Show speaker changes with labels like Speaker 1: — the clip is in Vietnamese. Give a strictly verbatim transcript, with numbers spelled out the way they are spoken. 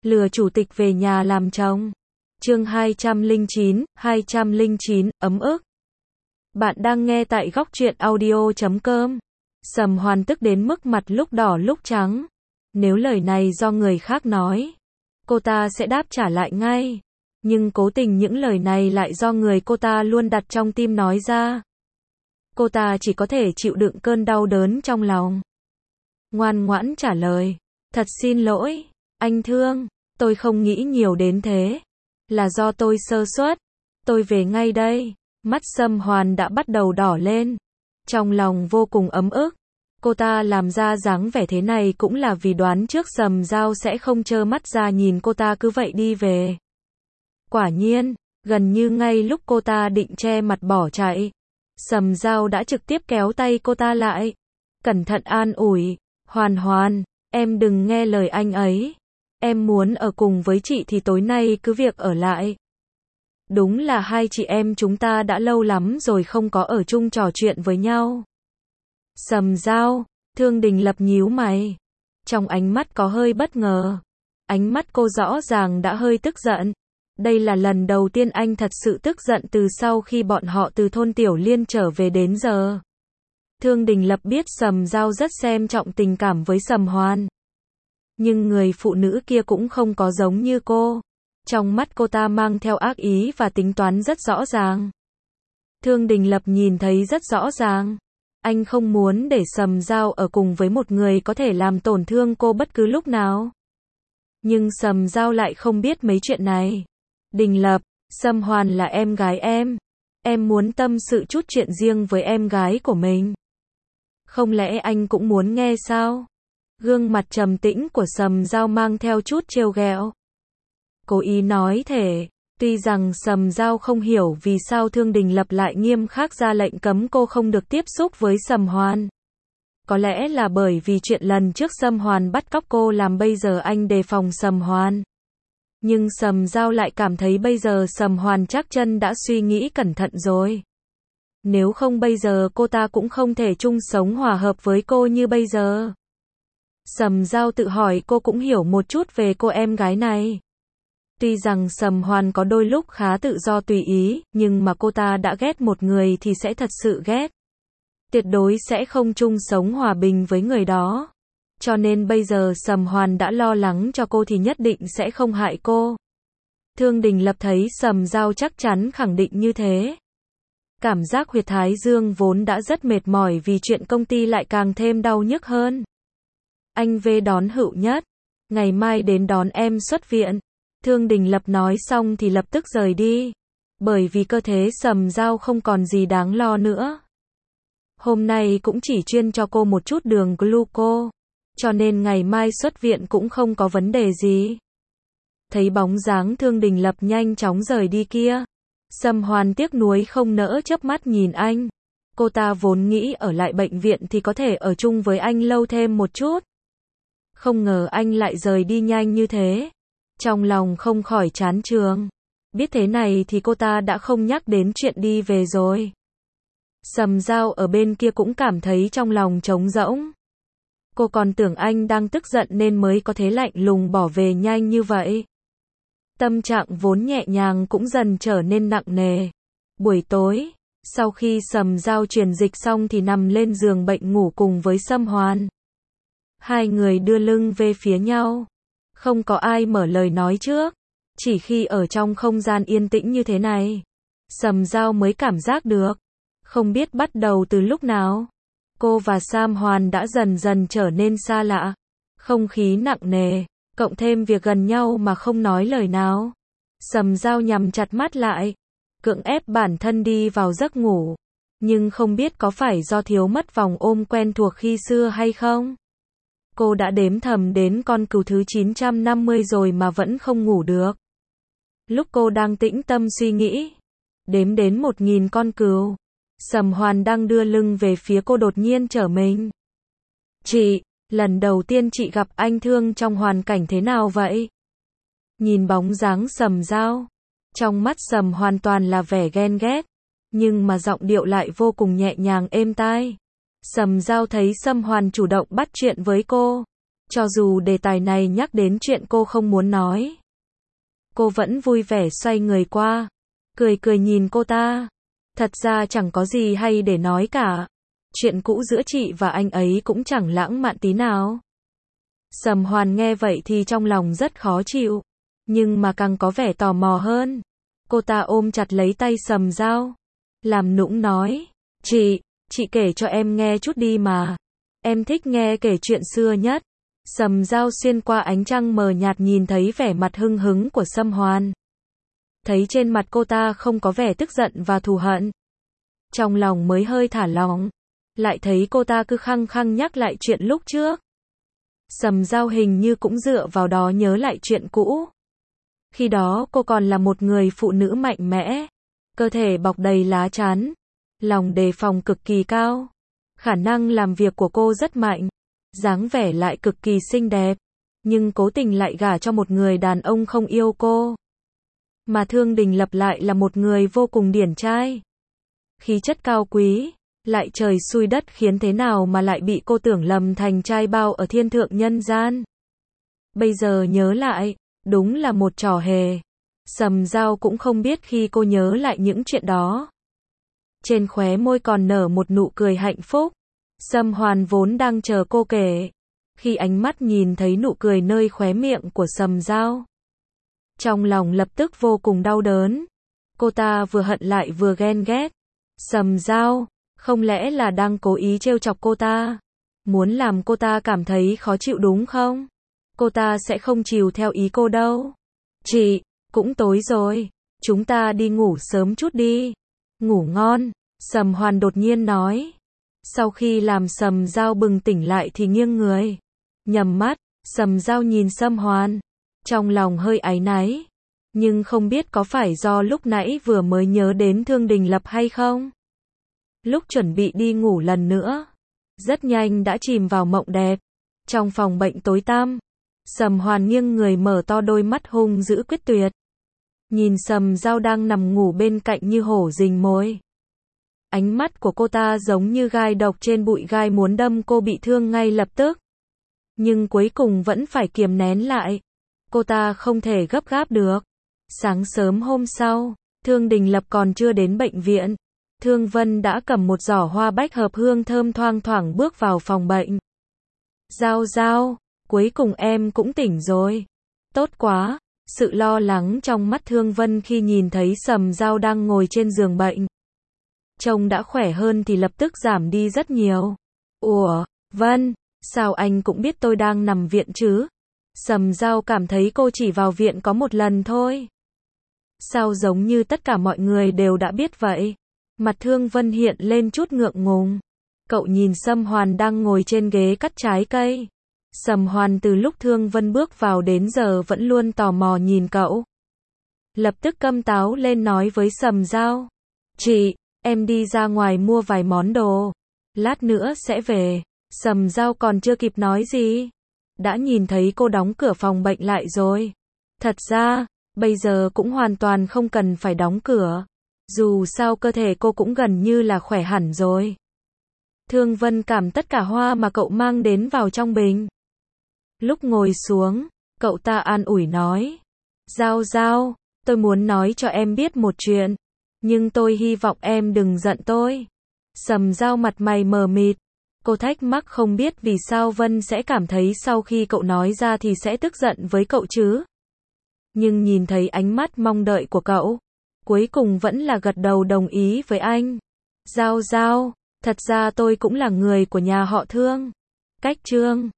Speaker 1: Lừa chủ tịch về nhà làm chồng. Chương hai trăm lẻ chín, hai trăm lẻ chín, ấm ức. Bạn đang nghe tại góc truyện audio chấm com. Sầm Hoàn tức đến mức mặt lúc đỏ lúc trắng. Nếu lời này do người khác nói, cô ta sẽ đáp trả lại ngay. Nhưng cố tình những lời này lại do người cô ta luôn đặt trong tim nói ra. Cô ta chỉ có thể chịu đựng cơn đau đớn trong lòng. Ngoan ngoãn trả lời. Thật xin lỗi, anh Thương, tôi không nghĩ nhiều đến thế. Là do tôi sơ suất. Tôi về ngay đây. Mắt Sầm Hoàn đã bắt đầu đỏ lên. Trong lòng vô cùng ấm ức. Cô ta làm ra dáng vẻ thế này cũng là vì đoán trước Sầm Giao sẽ không trơ mắt ra nhìn cô ta cứ vậy đi về. Quả nhiên, gần như ngay lúc cô ta định che mặt bỏ chạy, Sầm Giao đã trực tiếp kéo tay cô ta lại. Cẩn thận an ủi. Hoàn Hoàn, em đừng nghe lời anh ấy. Em muốn ở cùng với chị thì tối nay cứ việc ở lại. Đúng là hai chị em chúng ta đã lâu lắm rồi không có ở chung trò chuyện với nhau. Sầm Giao, Thương Đình Lập nhíu mày. Trong ánh mắt có hơi bất ngờ. Ánh mắt cô rõ ràng đã hơi tức giận. Đây là lần đầu tiên anh thật sự tức giận từ sau khi bọn họ từ thôn Tiểu Liên trở về đến giờ. Thương Đình Lập biết Sầm Giao rất xem trọng tình cảm với Sầm Hoàn. Nhưng người phụ nữ kia cũng không có giống như cô. Trong mắt cô ta mang theo ác ý và tính toán rất rõ ràng. Thương Đình Lập nhìn thấy rất rõ ràng. Anh không muốn để Sầm Giao ở cùng với một người có thể làm tổn thương cô bất cứ lúc nào. Nhưng Sầm Giao lại không biết mấy chuyện này. Đình Lập, Sầm Hoàn là em gái em. Em muốn tâm sự chút chuyện riêng với em gái của mình. Không lẽ anh cũng muốn nghe sao? Gương mặt trầm tĩnh của Sầm Giao mang theo chút trêu ghẹo. Cố ý nói thể. Tuy rằng Sầm Giao không hiểu vì sao Thương Đình Lập lại nghiêm khắc ra lệnh cấm cô không được tiếp xúc với Sầm Hoàn. Có lẽ là bởi vì chuyện lần trước Sầm Hoàn bắt cóc cô làm bây giờ anh đề phòng Sầm Hoàn. Nhưng Sầm Giao lại cảm thấy bây giờ Sầm Hoàn chắc chân đã suy nghĩ cẩn thận rồi. Nếu không bây giờ cô ta cũng không thể chung sống hòa hợp với cô như bây giờ. Sầm Giao tự hỏi cô cũng hiểu một chút về cô em gái này. Tuy rằng Sầm Hoàn có đôi lúc khá tự do tùy ý, nhưng mà cô ta đã ghét một người thì sẽ thật sự ghét. Tuyệt đối sẽ không chung sống hòa bình với người đó. Cho nên bây giờ Sầm Hoàn đã lo lắng cho cô thì nhất định sẽ không hại cô. Thương Đình Lập thấy Sầm Giao chắc chắn khẳng định như thế. Cảm giác huyệt thái dương vốn đã rất mệt mỏi vì chuyện công ty lại càng thêm đau nhức hơn. Anh về đón Hữu Nhất. Ngày mai đến đón em xuất viện. Thương Đình Lập nói xong thì lập tức rời đi. Bởi vì cơ thể Sầm Giao không còn gì đáng lo nữa. Hôm nay cũng chỉ chuyên cho cô một chút đường gluco. Cho nên ngày mai xuất viện cũng không có vấn đề gì. Thấy bóng dáng Thương Đình Lập nhanh chóng rời đi kia. Sầm Hoàn tiếc nuối không nỡ chớp mắt nhìn anh. Cô ta vốn nghĩ ở lại bệnh viện thì có thể ở chung với anh lâu thêm một chút. Không ngờ anh lại rời đi nhanh như thế. Trong lòng không khỏi chán chường. Biết thế này thì cô ta đã không nhắc đến chuyện đi về rồi. Sầm Giao ở bên kia cũng cảm thấy trong lòng trống rỗng. Cô còn tưởng anh đang tức giận nên mới có thế lạnh lùng bỏ về nhanh như vậy. Tâm trạng vốn nhẹ nhàng cũng dần trở nên nặng nề. Buổi tối, sau khi Sầm Giao truyền dịch xong thì nằm lên giường bệnh ngủ cùng với Sầm Hoàn. Hai người đưa lưng về phía nhau. Không có ai mở lời nói trước. Chỉ khi ở trong không gian yên tĩnh như thế này, Sầm Giao mới cảm giác được. Không biết bắt đầu từ lúc nào, cô và Sầm Hoàn đã dần dần trở nên xa lạ. Không khí nặng nề, cộng thêm việc gần nhau mà không nói lời nào. Sầm Giao nhắm chặt mắt lại, cưỡng ép bản thân đi vào giấc ngủ. Nhưng không biết có phải do thiếu mất vòng ôm quen thuộc khi xưa hay không? Cô đã đếm thầm đến con cừu thứ chín trăm năm mươi rồi mà vẫn không ngủ được. Lúc cô đang tĩnh tâm suy nghĩ, đếm đến một nghìn con cừu, Sầm Hoàn đang đưa lưng về phía cô đột nhiên trở mình. Chị, lần đầu tiên chị gặp anh Thương trong hoàn cảnh thế nào vậy? Nhìn bóng dáng Sầm Giao, trong mắt Sầm hoàn toàn là vẻ ghen ghét, nhưng mà giọng điệu lại vô cùng nhẹ nhàng êm tai. Sầm Giao thấy Sầm Hoàn chủ động bắt chuyện với cô, Cho dù đề tài này nhắc đến chuyện cô không muốn nói, cô vẫn vui vẻ xoay người qua, cười cười nhìn cô ta. Thật ra chẳng có gì hay để nói cả. Chuyện cũ giữa chị và anh ấy cũng chẳng lãng mạn tí nào. Sầm Hoàn nghe vậy thì trong lòng rất khó chịu, nhưng mà càng có vẻ tò mò hơn. Cô ta ôm chặt lấy tay Sầm Dao, làm nũng nói, chị, chị kể cho em nghe chút đi mà. Em thích nghe kể chuyện xưa nhất. Sầm Dao xuyên qua ánh trăng mờ nhạt nhìn thấy vẻ mặt hưng hứng của Sầm Hoàn. Thấy trên mặt cô ta không có vẻ tức giận và thù hận, trong lòng mới hơi thả lỏng. Lại thấy cô ta cứ khăng khăng nhắc lại chuyện lúc trước. Sầm Dao hình như cũng dựa vào đó nhớ lại chuyện cũ. Khi đó cô còn là một người phụ nữ mạnh mẽ, cơ thể bọc đầy lá chắn, lòng đề phòng cực kỳ cao. Khả năng làm việc của cô rất mạnh, dáng vẻ lại cực kỳ xinh đẹp, nhưng cố tình lại gả cho một người đàn ông không yêu cô. Mà Thương Đình Lập lại là một người vô cùng điển trai, khí chất cao quý, lại trời xui đất khiến thế nào mà lại bị cô tưởng lầm thành trai bao ở thiên thượng nhân gian. Bây giờ nhớ lại, đúng là một trò hề. Sầm Dao cũng không biết khi cô nhớ lại những chuyện đó, trên khóe môi còn nở một nụ cười hạnh phúc. Sầm Hoàn vốn đang chờ cô kể, khi ánh mắt nhìn thấy nụ cười nơi khóe miệng của Sầm Dao, trong lòng lập tức vô cùng đau đớn. Cô ta vừa hận lại vừa ghen ghét. Sầm Dao, không lẽ là đang cố ý trêu chọc cô ta, muốn làm cô ta cảm thấy khó chịu đúng không? Cô ta sẽ không chiều theo ý cô đâu. Chị, cũng tối rồi, chúng ta đi ngủ sớm chút đi. Ngủ ngon, Sầm Hoàn đột nhiên nói. Sau khi làm Sầm Dao bừng tỉnh lại thì nghiêng người, nhắm mắt. Sầm Dao nhìn Sầm Hoàn, trong lòng hơi áy náy, nhưng không biết có phải do lúc nãy vừa mới nhớ đến Thương Đình Lập hay không. Lúc chuẩn bị đi ngủ lần nữa, rất nhanh đã chìm vào mộng đẹp. Trong phòng bệnh tối tăm, Sầm Hoàn nghiêng người mở to đôi mắt hung dữ quyết tuyệt, nhìn Sầm Dao đang nằm ngủ bên cạnh như hổ rình mồi. Ánh mắt của cô ta giống như gai độc trên bụi gai muốn đâm cô bị thương ngay lập tức. Nhưng cuối cùng vẫn phải kiềm nén lại. Cô ta không thể gấp gáp được. Sáng sớm hôm sau, Thương Đình Lập còn chưa đến bệnh viện. Thương Vân đã cầm một giỏ hoa bách hợp hương thơm thoang thoảng bước vào phòng bệnh. Dao Dao, cuối cùng em cũng tỉnh rồi. Tốt quá. Sự lo lắng trong mắt Thương Vân khi nhìn thấy Sầm Dao đang ngồi trên giường bệnh, trông đã khỏe hơn thì lập tức giảm đi rất nhiều. Ủa, Vân, sao anh cũng biết tôi đang nằm viện chứ? Sầm Dao cảm thấy cô chỉ vào viện có một lần thôi. Sao giống như tất cả mọi người đều đã biết vậy? Mặt Thương Vân hiện lên chút ngượng ngùng. Cậu nhìn Sầm Hoàn đang ngồi trên ghế cắt trái cây. Sầm Hoàn từ lúc Thương Vân bước vào đến giờ vẫn luôn tò mò nhìn cậu. Lập tức câm táo lên nói với Sầm Dao. Chị, em đi ra ngoài mua vài món đồ, lát nữa sẽ về. Sầm Dao còn chưa kịp nói gì, đã nhìn thấy cô đóng cửa phòng bệnh lại rồi. Thật ra, bây giờ cũng hoàn toàn không cần phải đóng cửa. Dù sao cơ thể cô cũng gần như là khỏe hẳn rồi. Thương Vân cảm tất cả hoa mà cậu mang đến vào trong bình. Lúc ngồi xuống, cậu ta an ủi nói. Dao Dao, tôi muốn nói cho em biết một chuyện, nhưng tôi hy vọng em đừng giận tôi. Sầm Dao mặt mày mờ mịt. Cô thắc mắc không biết vì sao Vân sẽ cảm thấy sau khi cậu nói ra thì sẽ tức giận với cậu chứ. Nhưng nhìn thấy ánh mắt mong đợi của cậu, cuối cùng vẫn là gật đầu đồng ý với anh. Dao Dao, thật ra tôi cũng là người của nhà họ Thương. Cách Trương,